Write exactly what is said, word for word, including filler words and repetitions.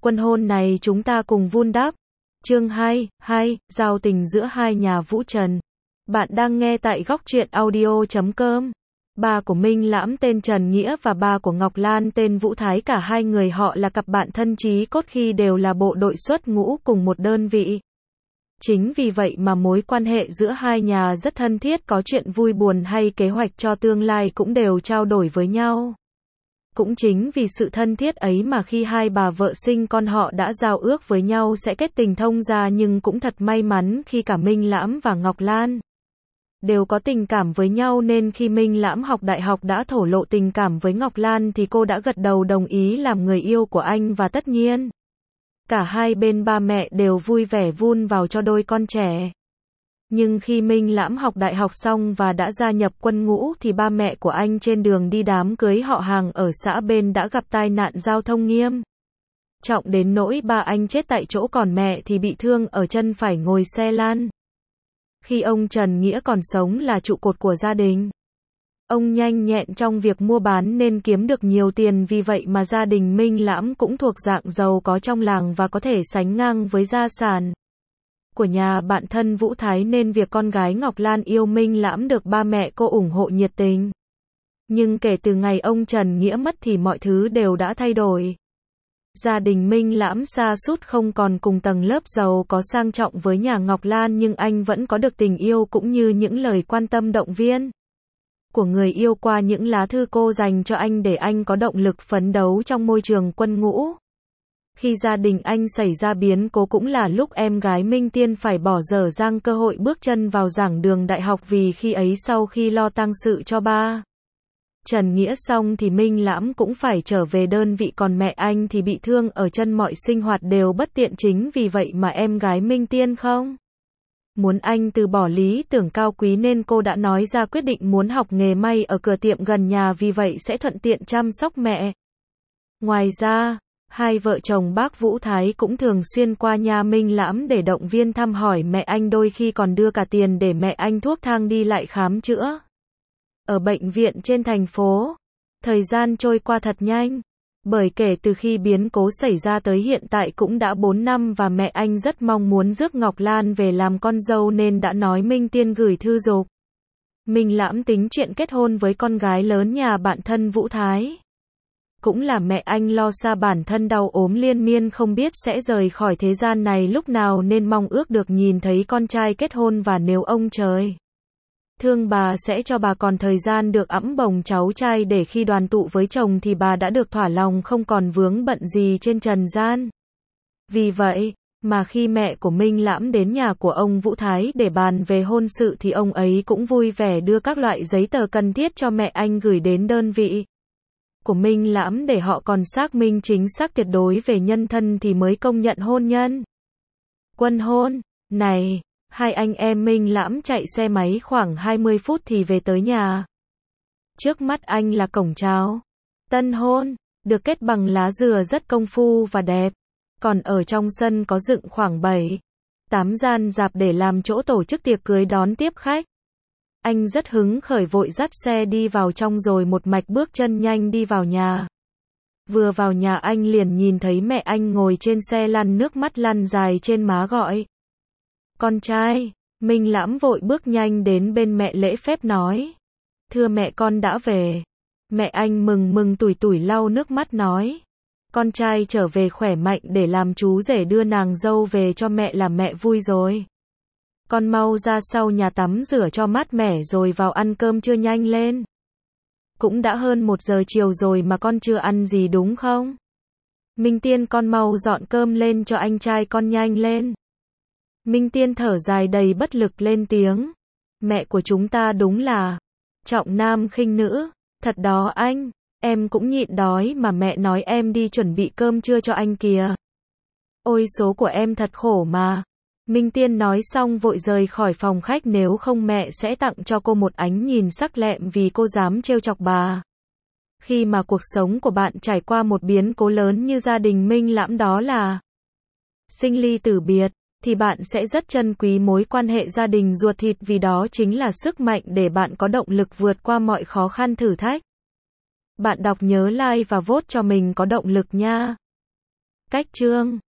Quân hôn này chúng ta cùng vun đắp. Chương hai, hai, giao tình giữa hai nhà Vũ Trần. Bạn đang nghe tại góc truyện audio chấm com. Ba của Minh Lãm tên Trần Nghĩa và ba của Ngọc Lan tên Vũ Thái, cả hai người họ là cặp bạn thân chí cốt khi đều là bộ đội xuất ngũ cùng một đơn vị. Chính vì vậy mà mối quan hệ giữa hai nhà rất thân thiết, có chuyện vui buồn hay kế hoạch cho tương lai cũng đều trao đổi với nhau. Cũng chính vì sự thân thiết ấy mà khi hai bà vợ sinh con họ đã giao ước với nhau sẽ kết tình thông gia, nhưng cũng thật may mắn khi cả Minh Lãm và Ngọc Lan đều có tình cảm với nhau, nên khi Minh Lãm học đại học đã thổ lộ tình cảm với Ngọc Lan thì cô đã gật đầu đồng ý làm người yêu của anh, và tất nhiên cả hai bên ba mẹ đều vui vẻ vun vào cho đôi con trẻ. Nhưng khi Minh Lãm học đại học xong và đã gia nhập quân ngũ thì ba mẹ của anh trên đường đi đám cưới họ hàng ở xã bên đã gặp tai nạn giao thông nghiêm trọng đến nỗi ba anh chết tại chỗ, còn mẹ thì bị thương ở chân phải ngồi xe lăn. Khi ông Trần Nghĩa còn sống là trụ cột của gia đình, ông nhanh nhẹn trong việc mua bán nên kiếm được nhiều tiền, vì vậy mà gia đình Minh Lãm cũng thuộc dạng giàu có trong làng và có thể sánh ngang với gia sản của nhà bạn thân Vũ Thái, nên việc con gái Ngọc Lan yêu Minh Lãm được ba mẹ cô ủng hộ nhiệt tình. Nhưng kể từ ngày ông Trần Nghĩa mất thì mọi thứ đều đã thay đổi. Gia đình Minh Lãm sa sút không còn cùng tầng lớp giàu có sang trọng với nhà Ngọc Lan, nhưng anh vẫn có được tình yêu cũng như những lời quan tâm động viên của người yêu qua những lá thư cô dành cho anh để anh có động lực phấn đấu trong môi trường quân ngũ. Khi gia đình anh xảy ra biến cố cũng là lúc em gái Minh Tiên phải bỏ dở dang cơ hội bước chân vào giảng đường đại học, vì khi ấy sau khi lo tang sự cho ba Trần Nghĩa xong thì Minh Lãm cũng phải trở về đơn vị, còn mẹ anh thì bị thương ở chân, mọi sinh hoạt đều bất tiện. Chính vì vậy mà em gái Minh Tiên không muốn anh từ bỏ lý tưởng cao quý, nên cô đã nói ra quyết định muốn học nghề may ở cửa tiệm gần nhà, vì vậy sẽ thuận tiện chăm sóc mẹ. Ngoài ra, hai vợ chồng bác Vũ Thái cũng thường xuyên qua nhà Minh Lãm để động viên thăm hỏi mẹ anh, đôi khi còn đưa cả tiền để mẹ anh thuốc thang đi lại khám chữa ở bệnh viện trên thành phố. Thời gian trôi qua thật nhanh, bởi kể từ khi biến cố xảy ra tới hiện tại cũng đã bốn năm, và mẹ anh rất mong muốn rước Ngọc Lan về làm con dâu nên đã nói Minh Tiên gửi thư giục Minh Lãm tính chuyện kết hôn với con gái lớn nhà bạn thân Vũ Thái. Cũng là mẹ anh lo xa bản thân đau ốm liên miên không biết sẽ rời khỏi thế gian này lúc nào, nên mong ước được nhìn thấy con trai kết hôn, và nếu ông trời thương bà sẽ cho bà còn thời gian được ẵm bồng cháu trai, để khi đoàn tụ với chồng thì bà đã được thỏa lòng, không còn vướng bận gì trên trần gian. Vì vậy mà khi mẹ của Minh Lãm đến nhà của ông Vũ Thái để bàn về hôn sự thì ông ấy cũng vui vẻ đưa các loại giấy tờ cần thiết cho mẹ anh gửi đến đơn vị của Minh Lãm để họ còn xác minh chính xác tuyệt đối về nhân thân thì mới công nhận hôn nhân. Quân hôn này, hai anh em Minh Lãm chạy xe máy khoảng hai mươi phút thì về tới nhà. Trước mắt anh là cổng chào tân hôn, được kết bằng lá dừa rất công phu và đẹp. Còn ở trong sân có dựng khoảng bảy tám gian rạp để làm chỗ tổ chức tiệc cưới đón tiếp khách. Anh rất hứng khởi vội dắt xe đi vào trong rồi một mạch bước chân nhanh đi vào nhà. Vừa vào nhà anh liền nhìn thấy mẹ anh ngồi trên xe lăn, nước mắt lăn dài trên má gọi con trai. Minh Lãm vội bước nhanh đến bên mẹ lễ phép nói: "Thưa mẹ, con đã về." Mẹ anh mừng mừng tủi tủi lau nước mắt nói: "Con trai trở về khỏe mạnh, để làm chú rể đưa nàng dâu về cho mẹ là mẹ vui rồi. Con mau ra sau nhà tắm rửa cho mát mẻ rồi vào ăn cơm trưa nhanh lên. Cũng đã hơn một giờ chiều rồi mà con chưa ăn gì đúng không? Minh Tiên, con mau dọn cơm lên cho anh trai con nhanh lên." Minh Tiên thở dài đầy bất lực lên tiếng: "Mẹ của chúng ta đúng là trọng nam khinh nữ, thật đó anh, em cũng nhịn đói mà mẹ nói em đi chuẩn bị cơm trưa cho anh kìa. Ôi số của em thật khổ mà." Minh Tiên nói xong vội rời khỏi phòng khách, nếu không mẹ sẽ tặng cho cô một ánh nhìn sắc lẹm vì cô dám trêu chọc bà. Khi mà cuộc sống của bạn trải qua một biến cố lớn như gia đình Minh Lãm, đó là sinh ly tử biệt, thì bạn sẽ rất trân quý mối quan hệ gia đình ruột thịt, vì đó chính là sức mạnh để bạn có động lực vượt qua mọi khó khăn thử thách. Bạn đọc nhớ like và vote cho mình có động lực nha. Cách chương